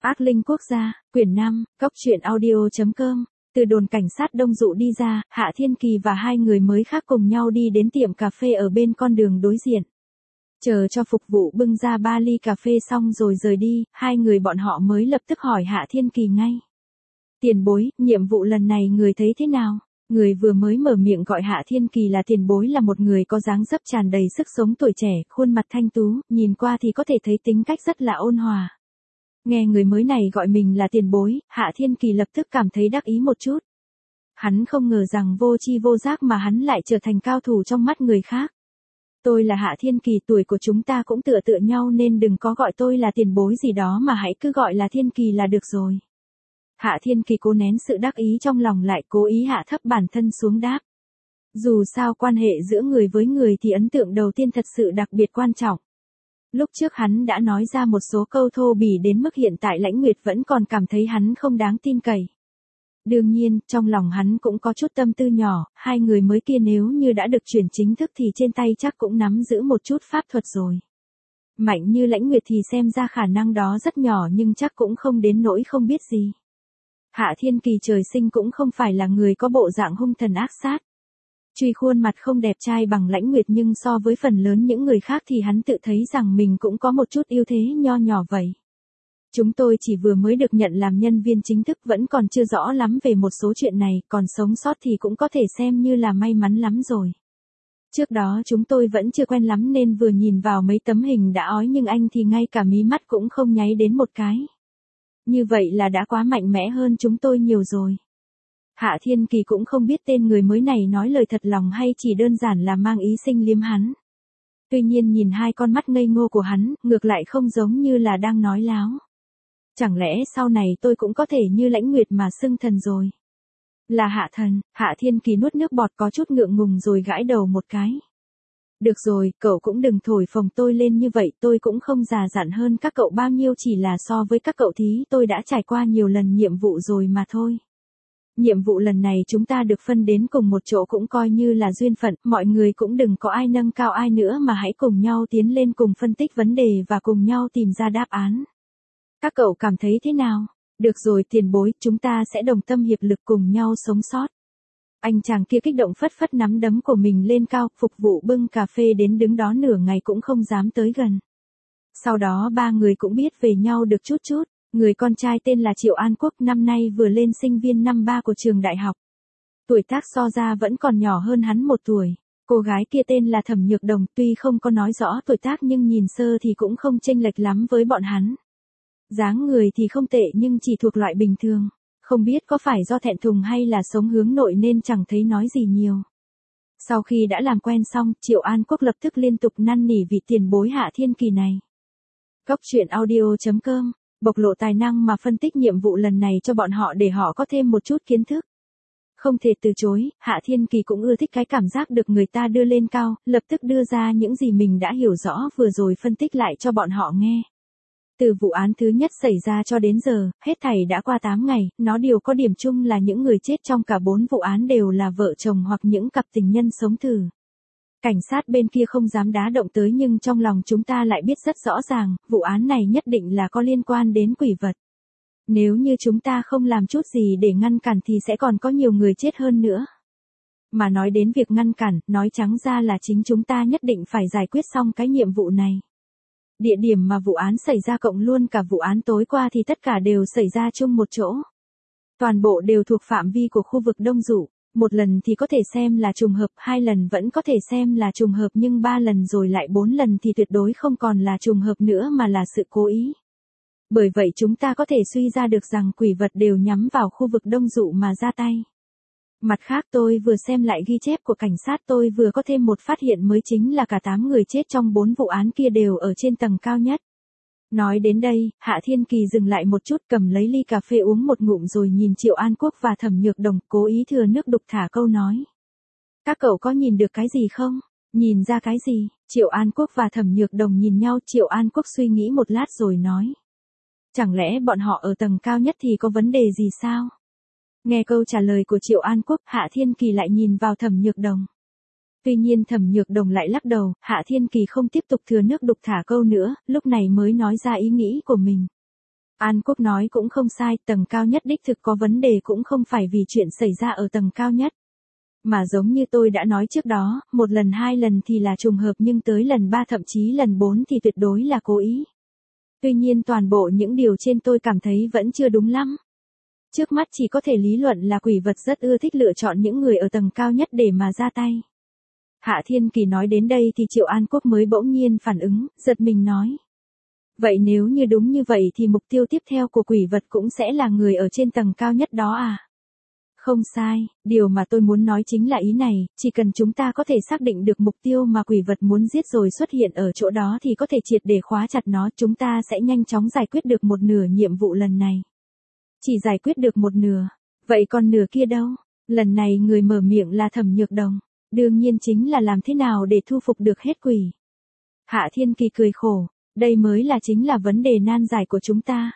Ác linh quốc gia, quyển 5, cốc truyện audio.com. Từ đồn cảnh sát Đông Dụ đi ra, Hạ Thiên Kỳ và hai người mới khác cùng nhau đi đến tiệm cà phê ở bên con đường đối diện. Chờ cho phục vụ bưng ra 3 ly cà phê xong rồi rời đi, hai người bọn họ mới lập tức hỏi Hạ Thiên Kỳ ngay. Tiền bối, nhiệm vụ lần này người thấy thế nào? Người vừa mới mở miệng gọi Hạ Thiên Kỳ là tiền bối là một người có dáng dấp tràn đầy sức sống tuổi trẻ, khuôn mặt thanh tú, nhìn qua thì có thể thấy tính cách rất là ôn hòa. Nghe người mới này gọi mình là tiền bối, Hạ Thiên Kỳ lập tức cảm thấy đắc ý một chút. Hắn không ngờ rằng vô tri vô giác mà hắn lại trở thành cao thủ trong mắt người khác. Tôi là Hạ Thiên Kỳ, tuổi của chúng ta cũng tựa tựa nhau nên đừng có gọi tôi là tiền bối gì đó mà hãy cứ gọi là Thiên Kỳ là được rồi. Hạ Thiên Kỳ cố nén sự đắc ý trong lòng lại cố ý hạ thấp bản thân xuống đáp. Dù sao quan hệ giữa người với người thì ấn tượng đầu tiên thật sự đặc biệt quan trọng. Lúc trước hắn đã nói ra một số câu thô bỉ đến mức hiện tại Lãnh Nguyệt vẫn còn cảm thấy hắn không đáng tin cậy. Đương nhiên, trong lòng hắn cũng có chút tâm tư nhỏ, hai người mới kia nếu như đã được chuyển chính thức thì trên tay chắc cũng nắm giữ một chút pháp thuật rồi. Mạnh như Lãnh Nguyệt thì xem ra khả năng đó rất nhỏ nhưng chắc cũng không đến nỗi không biết gì. Hạ Thiên Kỳ trời sinh cũng không phải là người có bộ dạng hung thần ác sát. Tuy khuôn mặt không đẹp trai bằng Lãnh Nguyệt nhưng so với phần lớn những người khác thì hắn tự thấy rằng mình cũng có một chút ưu thế nho nhỏ vậy. Chúng tôi chỉ vừa mới được nhận làm nhân viên chính thức vẫn còn chưa rõ lắm về một số chuyện này, còn sống sót thì cũng có thể xem như là may mắn lắm rồi. Trước đó chúng tôi vẫn chưa quen lắm nên vừa nhìn vào mấy tấm hình đã ói nhưng anh thì ngay cả mí mắt cũng không nháy đến một cái. Như vậy là đã quá mạnh mẽ hơn chúng tôi nhiều rồi. Hạ Thiên Kỳ cũng không biết tên người mới này nói lời thật lòng hay chỉ đơn giản là mang ý sinh liếm hắn. Tuy nhiên nhìn hai con mắt ngây ngô của hắn, ngược lại không giống như là đang nói láo. Chẳng lẽ sau này tôi cũng có thể như Lãnh Nguyệt mà xưng thần rồi? Là Hạ thần, Hạ Thiên Kỳ nuốt nước bọt có chút ngượng ngùng rồi gãi đầu một cái. Được rồi, cậu cũng đừng thổi phồng tôi lên như vậy, tôi cũng không già dặn hơn các cậu bao nhiêu, chỉ là so với các cậu thì tôi đã trải qua nhiều lần nhiệm vụ rồi mà thôi. Nhiệm vụ lần này chúng ta được phân đến cùng một chỗ cũng coi như là duyên phận, mọi người cũng đừng có ai nâng cao ai nữa mà hãy cùng nhau tiến lên cùng phân tích vấn đề và cùng nhau tìm ra đáp án. Các cậu cảm thấy thế nào? Được rồi tiền bối, chúng ta sẽ đồng tâm hiệp lực cùng nhau sống sót. Anh chàng kia kích động phất phất nắm đấm của mình lên cao, phục vụ bưng cà phê đến đứng đó nửa ngày cũng không dám tới gần. Sau đó ba người cũng biết về nhau được chút chút. Người con trai tên là Triệu An Quốc, năm nay vừa lên sinh viên năm 3 của trường đại học. Tuổi tác so ra vẫn còn nhỏ hơn hắn 1 tuổi. Cô gái kia tên là Thẩm Nhược Đồng, tuy không có nói rõ tuổi tác nhưng nhìn sơ thì cũng không chênh lệch lắm với bọn hắn. Dáng người thì không tệ nhưng chỉ thuộc loại bình thường. Không biết có phải do thẹn thùng hay là sống hướng nội nên chẳng thấy nói gì nhiều. Sau khi đã làm quen xong, Triệu An Quốc lập tức liên tục năn nỉ vị tiền bối Hạ Thiên Kỳ này. cốc truyện audio.com bộc lộ tài năng mà phân tích nhiệm vụ lần này cho bọn họ để họ có thêm một chút kiến thức. Không thể từ chối, Hạ Thiên Kỳ cũng ưa thích cái cảm giác được người ta đưa lên cao, lập tức đưa ra những gì mình đã hiểu rõ vừa rồi phân tích lại cho bọn họ nghe. Từ vụ án thứ nhất xảy ra cho đến giờ, hết thảy đã qua 8 ngày, nó đều có điểm chung là những người chết trong cả 4 vụ án đều là vợ chồng hoặc những cặp tình nhân sống thử. Cảnh sát bên kia không dám đá động tới nhưng trong lòng chúng ta lại biết rất rõ ràng, vụ án này nhất định là có liên quan đến quỷ vật. Nếu như chúng ta không làm chút gì để ngăn cản thì sẽ còn có nhiều người chết hơn nữa. Mà nói đến việc ngăn cản, nói trắng ra là chính chúng ta nhất định phải giải quyết xong cái nhiệm vụ này. Địa điểm mà vụ án xảy ra cộng luôn cả vụ án tối qua thì tất cả đều xảy ra chung một chỗ. Toàn bộ đều thuộc phạm vi của khu vực Đông Dụ. Một lần thì có thể xem là trùng hợp, 2 lần vẫn có thể xem là trùng hợp nhưng 3 lần rồi lại 4 lần thì tuyệt đối không còn là trùng hợp nữa mà là sự cố ý. Bởi vậy chúng ta có thể suy ra được rằng quỷ vật đều nhắm vào khu vực Đông Dụ mà ra tay. Mặt khác tôi vừa xem lại ghi chép của cảnh sát tôi vừa có thêm một phát hiện mới chính là cả 8 người chết trong 4 vụ án kia đều ở trên tầng cao nhất. Nói đến đây, Hạ Thiên Kỳ dừng lại một chút cầm lấy ly cà phê uống một ngụm rồi nhìn Triệu An Quốc và Thẩm Nhược Đồng cố ý thừa nước đục thả câu nói. Các cậu có nhìn được cái gì không? Nhìn ra cái gì? Triệu An Quốc và Thẩm Nhược Đồng nhìn nhau, Triệu An Quốc suy nghĩ một lát rồi nói. Chẳng lẽ bọn họ ở tầng cao nhất thì có vấn đề gì sao? Nghe câu trả lời của Triệu An Quốc, Hạ Thiên Kỳ lại nhìn vào Thẩm Nhược Đồng. Tuy nhiên Thẩm Nhược Đồng lại lắc đầu, Hạ Thiên Kỳ không tiếp tục thừa nước đục thả câu nữa, lúc này mới nói ra ý nghĩ của mình. An Quốc nói cũng không sai, tầng cao nhất đích thực có vấn đề cũng không phải vì chuyện xảy ra ở tầng cao nhất. Mà giống như tôi đã nói trước đó, một lần hai lần thì là trùng hợp nhưng tới lần ba thậm chí lần bốn thì tuyệt đối là cố ý. Tuy nhiên toàn bộ những điều trên tôi cảm thấy vẫn chưa đúng lắm. Trước mắt chỉ có thể lý luận là quỷ vật rất ưa thích lựa chọn những người ở tầng cao nhất để mà ra tay. Hạ Thiên Kỳ nói đến đây thì Triệu An Quốc mới bỗng nhiên phản ứng, giật mình nói. Vậy nếu như đúng như vậy thì mục tiêu tiếp theo của quỷ vật cũng sẽ là người ở trên tầng cao nhất đó à? Không sai, điều mà tôi muốn nói chính là ý này, chỉ cần chúng ta có thể xác định được mục tiêu mà quỷ vật muốn giết rồi xuất hiện ở chỗ đó thì có thể triệt để khóa chặt nó, chúng ta sẽ nhanh chóng giải quyết được một nửa nhiệm vụ lần này. Chỉ giải quyết được một nửa, vậy còn nửa kia đâu? Lần này người mở miệng là Thẩm Nhược Đồng, đương nhiên chính là làm thế nào để thu phục được hết quỷ. Hạ Thiên Kỳ cười khổ, đây mới là chính là vấn đề nan giải của chúng ta.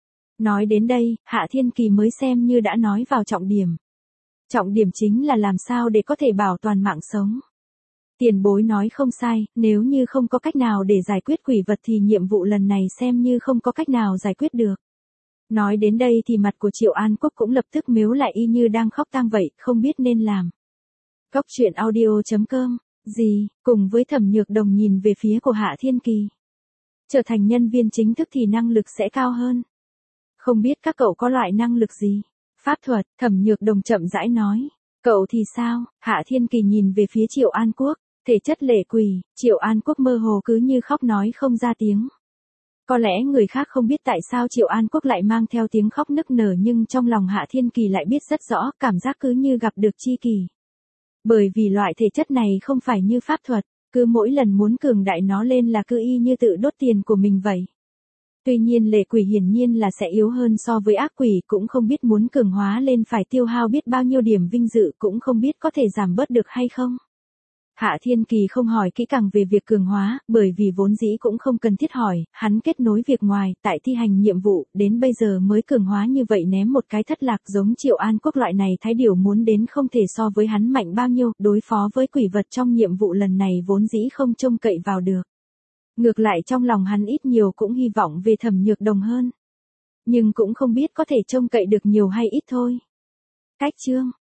Nói đến đây, Hạ Thiên Kỳ mới xem như đã nói vào trọng điểm. Trọng điểm chính là làm sao để có thể bảo toàn mạng sống. Tiền bối nói không sai, nếu như không có cách nào để giải quyết quỷ vật thì nhiệm vụ lần này xem như không có cách nào giải quyết được. Nói đến đây thì mặt của Triệu An Quốc cũng lập tức mếu lại y như đang khóc tang vậy, không biết nên làm. Cóc truyện audio.com, gì, cùng với Thẩm Nhược Đồng nhìn về phía của Hạ Thiên Kỳ. Trở thành nhân viên chính thức thì năng lực sẽ cao hơn. Không biết các cậu có loại năng lực gì? Pháp thuật, Thẩm Nhược Đồng chậm rãi nói. Cậu thì sao? Hạ Thiên Kỳ nhìn về phía Triệu An Quốc, thể chất lệ quỷ, Triệu An Quốc mơ hồ cứ như khóc nói không ra tiếng. Có lẽ người khác không biết tại sao Triệu An Quốc lại mang theo tiếng khóc nức nở nhưng trong lòng Hạ Thiên Kỳ lại biết rất rõ, cảm giác cứ như gặp được tri kỷ. Bởi vì loại thể chất này không phải như pháp thuật, cứ mỗi lần muốn cường đại nó lên là cứ y như tự đốt tiền của mình vậy. Tuy nhiên lệ quỷ hiển nhiên là sẽ yếu hơn so với ác quỷ, cũng không biết muốn cường hóa lên phải tiêu hao biết bao nhiêu điểm vinh dự, cũng không biết có thể giảm bớt được hay không. Hạ Thiên Kỳ không hỏi kỹ càng về việc cường hóa, bởi vì vốn dĩ cũng không cần thiết hỏi, hắn kết nối việc ngoài, tại thi hành nhiệm vụ, đến bây giờ mới cường hóa như vậy ném một cái thất lạc giống Triệu An Quốc loại này thái điều muốn đến không thể so với hắn mạnh bao nhiêu, đối phó với quỷ vật trong nhiệm vụ lần này vốn dĩ không trông cậy vào được. Ngược lại trong lòng hắn ít nhiều cũng hy vọng về Thẩm Nhược Đồng hơn. Nhưng cũng không biết có thể trông cậy được nhiều hay ít thôi. Cách chương